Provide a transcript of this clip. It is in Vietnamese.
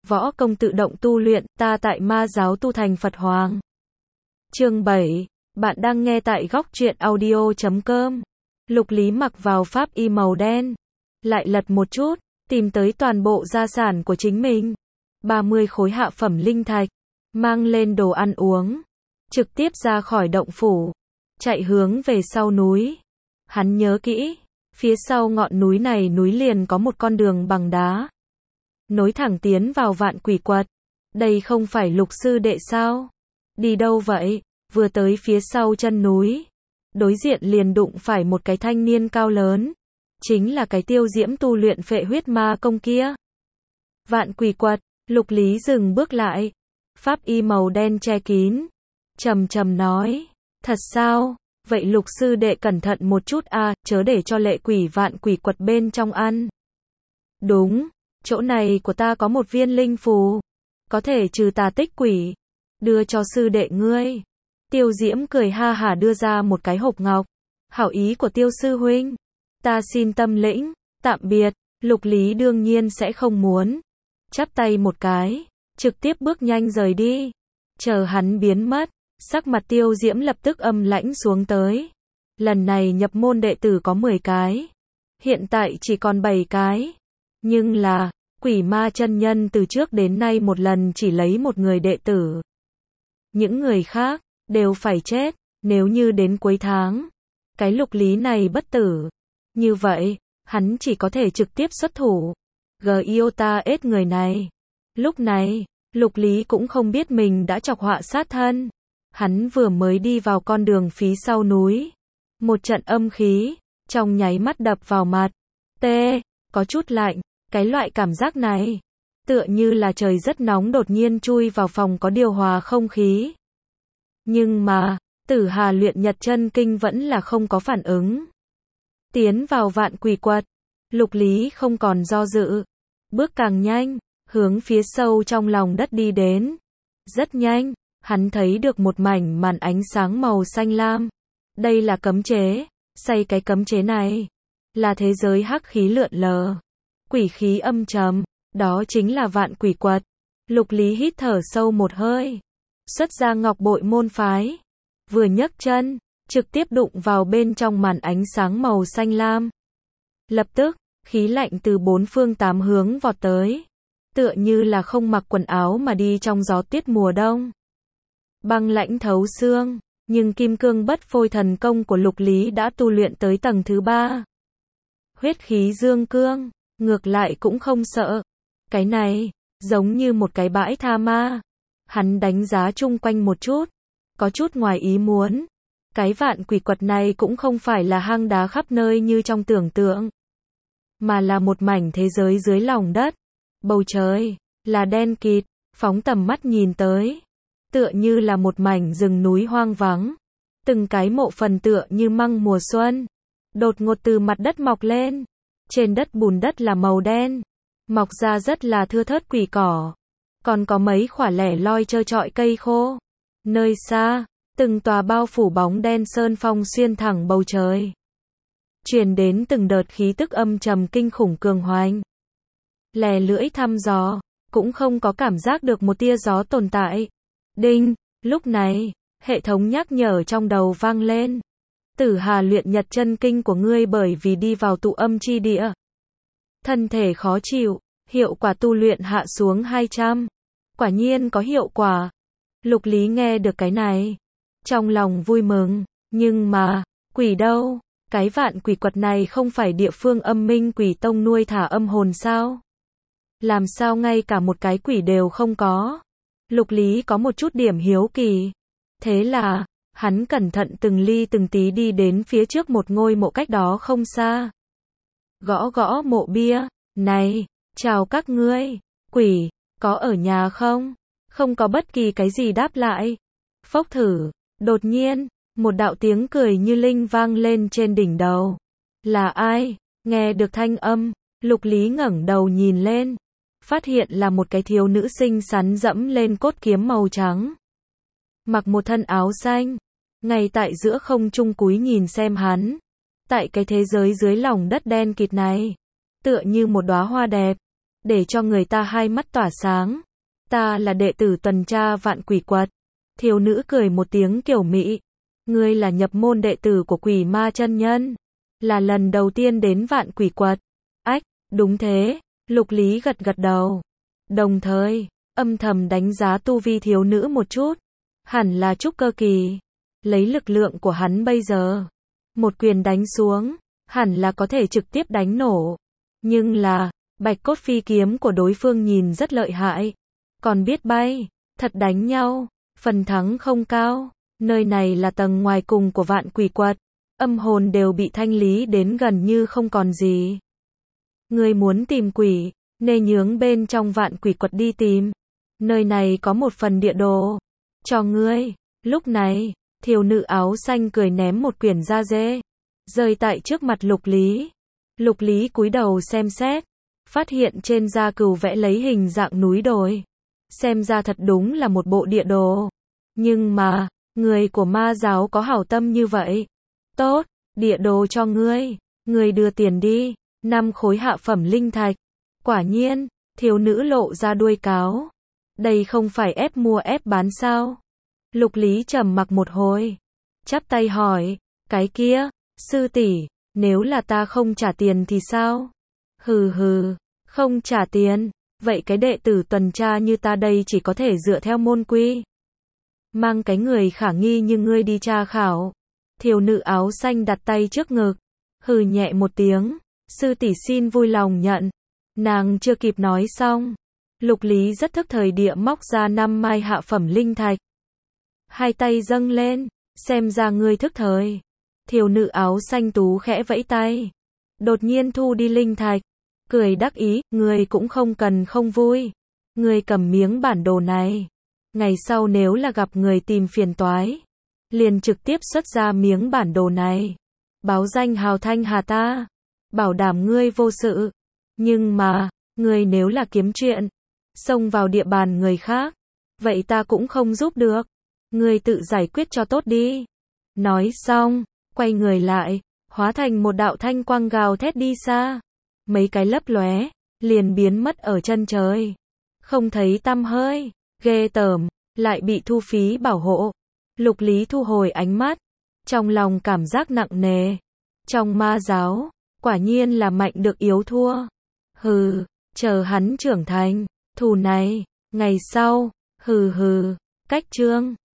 võ công tự động tu luyện, ta tại ma giáo tu thành Phật Hoàng. Chương 7, bạn đang nghe tại góc truyện audio.com. Lục Lý mặc vào pháp y màu đen, lại lật một chút, tìm tới toàn bộ gia sản của chính mình. 30 khối hạ phẩm linh thạch, mang lên đồ ăn uống, trực tiếp ra khỏi động phủ, chạy hướng về sau núi. Hắn nhớ kỹ, phía sau ngọn núi này núi liền có một con đường bằng đá, nối thẳng tiến vào Vạn Quỷ Quật. Đây không phải Lục sư đệ sao? Đi đâu vậy? Vừa tới phía sau chân núi, đối diện liền đụng phải một cái thanh niên cao lớn, chính là cái Tiêu Diễm tu luyện phệ huyết ma công kia. Vạn Quỷ Quật, Lục Lý dừng bước lại, pháp y màu đen che kín, trầm trầm nói, thật sao? Vậy Lục sư đệ cẩn thận một chút a, chớ để cho lệ quỷ Vạn Quỷ Quật bên trong ăn. Đúng, chỗ này của ta có một viên linh phù, có thể trừ tà tích quỷ, đưa cho sư đệ ngươi. Tiêu Diễm cười ha hả đưa ra một cái hộp ngọc. Hảo ý của Tiêu sư huynh, ta xin tâm lĩnh, tạm biệt. Lục Lý đương nhiên sẽ không muốn, chắp tay một cái, trực tiếp bước nhanh rời đi. Chờ hắn biến mất, sắc mặt Tiêu Diễm lập tức âm lãnh xuống tới. Lần này nhập môn đệ tử có 10 cái, hiện tại chỉ còn 7 cái. Nhưng là, Quỷ Ma chân nhân từ trước đến nay một lần chỉ lấy một người đệ tử. Những người khác đều phải chết, nếu như đến cuối tháng, cái Lục Lý này bất tử. Như vậy, hắn chỉ có thể trực tiếp xuất thủ. Giota ết người này. Lúc này, Lục Lý cũng không biết mình đã chọc họa sát thân. Hắn vừa mới đi vào con đường phía sau núi. Một trận âm khí, trong nháy mắt đập vào mặt. Có chút lạnh, cái loại cảm giác này. Tựa như là trời rất nóng đột nhiên chui vào phòng có điều hòa không khí. Nhưng mà, Tử Hà luyện Nhật chân kinh vẫn là không có phản ứng. Tiến vào Vạn Quỷ Quật, Lục Lý không còn do dự, bước càng nhanh, hướng phía sâu trong lòng đất đi đến. Rất nhanh, hắn thấy được một mảnh màn ánh sáng màu xanh lam. Đây là cấm chế, xây cái cấm chế này là thế giới hắc khí lượn lờ, quỷ khí âm trầm, đó chính là Vạn Quỷ Quật. Lục Lý hít thở sâu một hơi, xuất ra ngọc bội môn phái, vừa nhấc chân, trực tiếp đụng vào bên trong màn ánh sáng màu xanh lam. Lập tức, khí lạnh từ bốn phương tám hướng vọt tới, tựa như là không mặc quần áo mà đi trong gió tuyết mùa đông. Băng lãnh thấu xương, nhưng kim cương bất phôi thần công của Lục Lý đã tu luyện tới tầng thứ 3. Huyết khí dương cương, ngược lại cũng không sợ. Cái này, giống như một cái bãi tha ma. Hắn đánh giá chung quanh một chút, có chút ngoài ý muốn. Cái Vạn Quỷ Quật này cũng không phải là hang đá khắp nơi như trong tưởng tượng, mà là một mảnh thế giới dưới lòng đất. Bầu trời là đen kịt, phóng tầm mắt nhìn tới, tựa như là một mảnh rừng núi hoang vắng. Từng cái mộ phần tựa như măng mùa xuân, đột ngột từ mặt đất mọc lên. Trên đất bùn đất là màu đen, mọc ra rất là thưa thớt quỷ cỏ, còn có mấy khỏa lẻ loi trơ trọi cây khô. Nơi xa, từng tòa bao phủ bóng đen sơn phong xuyên thẳng bầu trời, truyền đến từng đợt khí tức âm trầm kinh khủng cường hoành. Lè lưỡi thăm dò, cũng không có cảm giác được một tia gió tồn tại. Đinh, lúc này, hệ thống nhắc nhở trong đầu vang lên. Tử Hà luyện Nhật chân kinh của ngươi bởi vì đi vào tụ âm chi địa, thân thể khó chịu, hiệu quả tu luyện hạ xuống 200. Quả nhiên có hiệu quả. Lục Lý nghe được cái này, trong lòng vui mừng, nhưng mà, quỷ đâu? Cái Vạn Quỷ Quật này không phải địa phương âm minh quỷ tông nuôi thả âm hồn sao? Làm sao ngay cả một cái quỷ đều không có? Lục Lý có một chút điểm hiếu kỳ. Thế là, hắn cẩn thận từng ly từng tí đi đến phía trước một ngôi mộ cách đó không xa. Gõ gõ mộ bia, này, chào các ngươi, quỷ, có ở nhà không? Không có bất kỳ cái gì đáp lại. Phốc thử, đột nhiên, một đạo tiếng cười như linh vang lên trên đỉnh đầu. Là ai? Nghe được thanh âm, Lục Lý ngẩng đầu nhìn lên, phát hiện là một cái thiếu nữ xinh xắn dẫm lên cốt kiếm màu trắng, mặc một thân áo xanh, ngay tại giữa không trung cúi nhìn xem hắn. Tại cái thế giới dưới lòng đất đen kịt này, tựa như một đóa hoa đẹp, để cho người ta hai mắt tỏa sáng. Ta là đệ tử tuần tra vạn quỷ quật. Thiếu nữ cười một tiếng kiểu mị. Ngươi là nhập môn đệ tử của quỷ ma chân nhân. Là lần đầu tiên đến vạn quỷ quật. Ách, đúng thế. Lục Lý gật gật đầu. Đồng thời, âm thầm đánh giá tu vi thiếu nữ một chút. Hẳn là trúc cơ kỳ. Lấy lực lượng của hắn bây giờ. Một quyền đánh xuống, hẳn là có thể trực tiếp đánh nổ. Nhưng là, bạch cốt phi kiếm của đối phương nhìn rất lợi hại. Còn biết bay, thật đánh nhau, phần thắng không cao. Nơi này là tầng ngoài cùng của vạn quỷ quật. Âm hồn đều bị thanh lý đến gần như không còn gì. Ngươi muốn tìm quỷ, nên nhướng bên trong vạn quỷ quật đi tìm. Nơi này có một phần địa đồ. Cho ngươi. Lúc này, thiếu nữ áo xanh cười ném một quyển da dê. Rơi tại trước mặt Lục Lý. Lục Lý cúi đầu xem xét. Phát hiện trên da cừu vẽ lấy hình dạng núi đồi. Xem ra thật đúng là một bộ địa đồ. Nhưng mà, người của ma giáo có hảo tâm như vậy. Tốt, địa đồ cho ngươi. Ngươi đưa tiền đi. 5 khối hạ phẩm linh thạch. Quả nhiên, thiếu nữ lộ ra đuôi cáo. Đây không phải ép mua ép bán sao? Lục Lý trầm mặc một hồi. Chắp tay hỏi, cái kia, sư tỷ, nếu là ta không trả tiền thì sao? Hừ hừ, không trả tiền, vậy cái đệ tử tuần tra như ta đây chỉ có thể dựa theo môn quy. Mang cái người khả nghi như ngươi đi tra khảo. Thiếu nữ áo xanh đặt tay trước ngực. Hừ nhẹ một tiếng, sư tỷ xin vui lòng nhận. Nàng chưa kịp nói xong. Lục Lý rất thức thời địa móc ra 5 mai hạ phẩm linh thạch. Hai tay dâng lên, xem ra ngươi thức thời. Thiếu nữ áo xanh tú khẽ vẫy tay. Đột nhiên thu đi linh thạch. Cười đắc ý, ngươi cũng không cần không vui. Ngươi cầm miếng bản đồ này. Ngày sau nếu là gặp người tìm phiền toái, liền trực tiếp xuất ra miếng bản đồ này. Báo danh hào thanh hà ta. Bảo đảm ngươi vô sự. Nhưng mà, ngươi nếu là kiếm chuyện, xông vào địa bàn người khác, vậy ta cũng không giúp được. Ngươi tự giải quyết cho tốt đi. Nói xong, quay người lại, hóa thành một đạo thanh quang gào thét đi xa. Mấy cái lấp lóe, liền biến mất ở chân trời. Không thấy tăm hơi, ghê tởm, lại bị thu phí bảo hộ. Lục Lý thu hồi ánh mắt, trong lòng cảm giác nặng nề. Trong ma giáo, quả nhiên là mạnh được yếu thua. Hừ, chờ hắn trưởng thành, thù này, ngày sau, hừ hừ, cách chương.